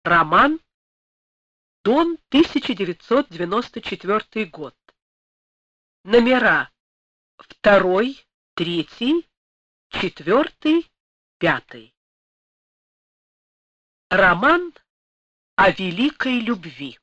Роман Дон, 1994 год. Номера 2, 3, 4, 5. Роман о великой любви.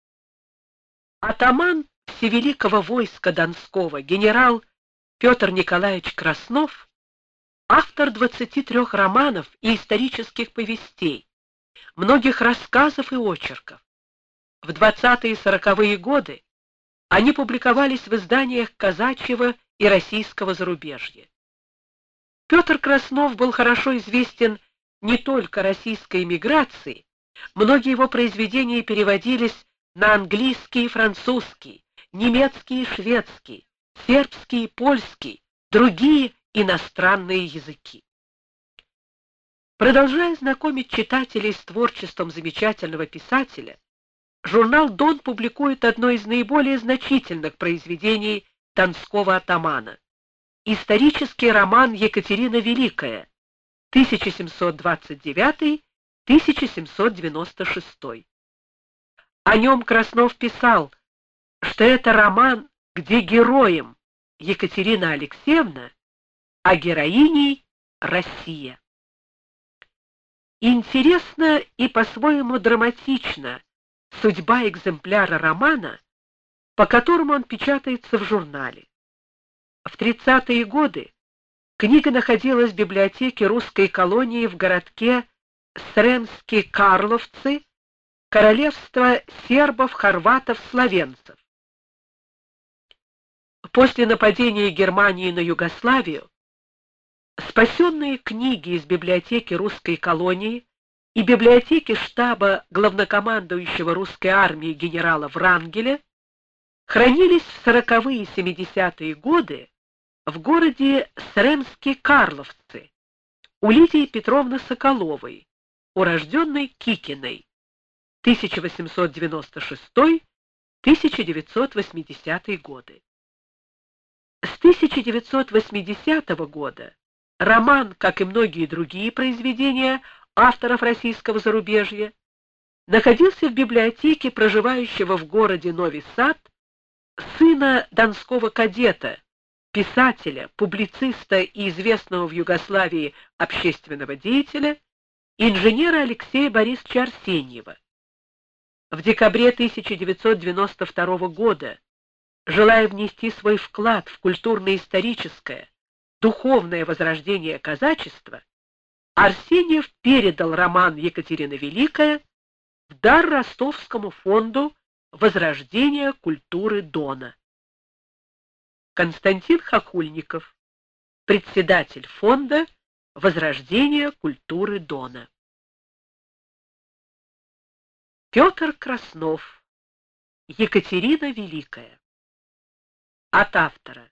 Атаман всевеликого войска Донского генерал Петр Николаевич Краснов, автор 23 романов и исторических повестей, многих рассказов и очерков. В 20-е и 40-е годы они публиковались в изданиях казачьего и российского зарубежья. Петр Краснов был хорошо известен не только российской эмиграции, многие его произведения переводились на английский и французский, немецкий и шведский, сербский и польский, другие иностранные языки. Продолжая знакомить читателей с творчеством замечательного писателя, журнал «Дон» публикует одно из наиболее значительных произведений донского атамана — исторический роман «Екатерина Великая» 1729-1796. О нем Краснов писал, что это роман, где героем Екатерина Алексеевна, а героиней Россия. Интересна и по-своему драматична судьба экземпляра романа, по которому он печатается в журнале. В 30-е годы книга находилась в библиотеке русской колонии в городке Сремски-Карловцы, королевство сербов, хорватов, словенцев. После нападения Германии на Югославию спасенные книги из библиотеки русской колонии и библиотеки штаба главнокомандующего русской армии генерала Врангеля хранились в 40-е и 70-е годы в городе Сремски-Карловцы у Лидии Петровны Соколовой, урожденной Кикиной, 1896-1980 годы. С 1980 года роман, как и многие другие произведения авторов российского зарубежья, находился в библиотеке проживающего в городе Нови Сад сына донского кадета, писателя, публициста и известного в Югославии общественного деятеля, инженера Алексея Борисовича Арсеньева. В декабре 1992 года, желая внести свой вклад в культурно-историческое, духовное возрождение казачества, Арсеньев передал роман «Екатерина Великая» в дар Ростовскому фонду возрождения культуры Дона. Константин Хохульников, председатель фонда возрождения культуры Дона. Петр Краснов. Екатерина Великая. От автора.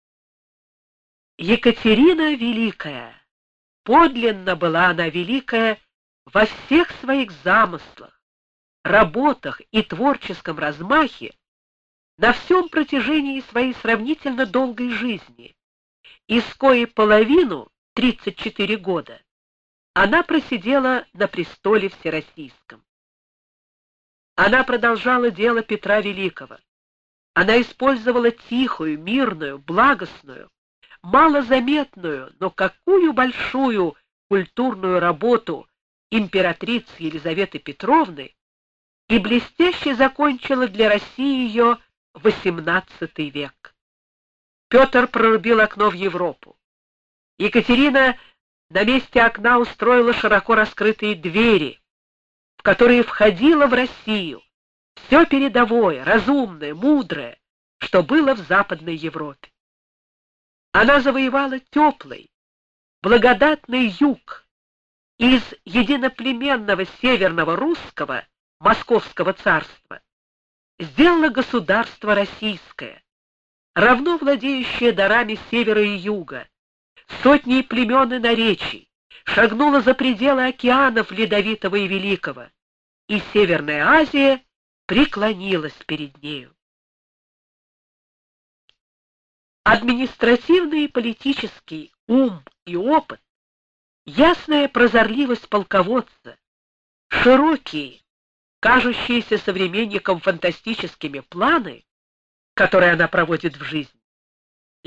Екатерина Великая. Подлинно была она великая во всех своих замыслах, работах и творческом размахе на всем протяжении своей сравнительно долгой жизни, из коей половину, 34 года, она просидела на престоле всероссийском. Она продолжала дело Петра Великого. Она использовала тихую, мирную, благостную, малозаметную, но какую большую культурную работу императрицы Елизаветы Петровны и блестяще закончила для России ее XVIII век. Петр прорубил окно в Европу. Екатерина на месте окна устроила широко раскрытые двери, в которые входило в Россию все передовое, разумное, мудрое, что было в Западной Европе. Она завоевала теплый, благодатный юг из единоплеменного северного русского Московского царства, сделала государство российское, равно владеющее дарами севера и юга, сотней племен и наречий, шагнула за пределы океанов ледовитого и великого, и Северная Азия преклонилась перед нею. Административный и политический ум и опыт, ясная прозорливость полководца, Широкие, кажущиеся современникам фантастическими планы, которые она проводит в жизни,